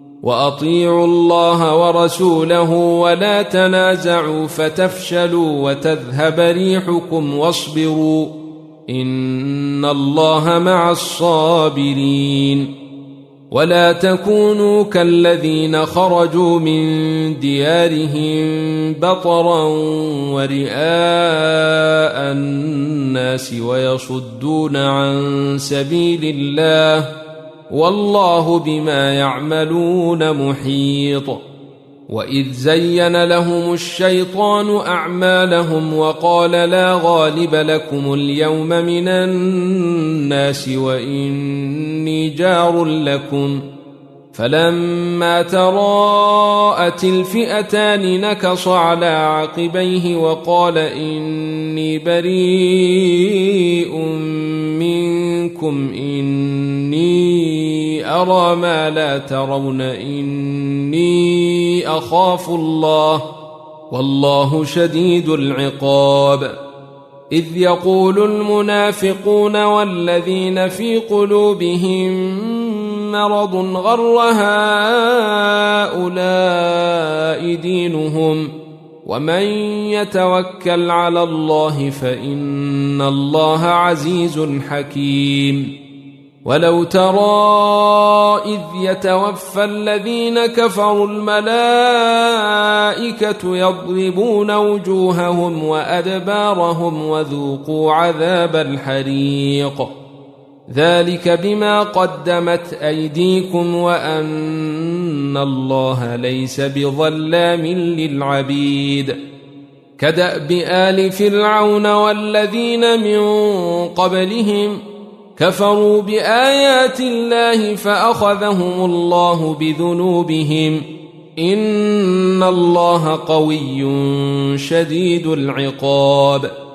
وأطيعوا الله ورسوله ولا تنازعوا فتفشلوا وتذهب ريحكم واصبروا إن الله مع الصابرين. ولا تكونوا كالذين خرجوا من ديارهم بطرا ورئاء الناس ويصدون عن سبيل الله والله بما يعملون محيط. وإذ زين لهم الشيطان أعمالهم وقال لا غالب لكم اليوم من الناس وإني جار لكم فلما تراءت الفئتان نكص على عقبيه وقال إني بريء منكم إني أرى ما لا ترون إني أخاف الله والله شديد العقاب. إذ يقول المنافقون والذين في قلوبهم مرض غر هؤلاء دينهم ومن يتوكل على الله فإن الله عزيز حكيم. ولو ترى إذ يتوفى الذين كفروا الملائكة يضربون وجوههم وأدبارهم وذوقوا عذاب الحريق ذلك بما قدمت أيديكم وأن الله ليس بظلام للعبيد. كدأب آل فرعون والذين من قبلهم كفروا بآيات الله فأخذهم الله بذنوبهم إن الله قوي شديد العقاب.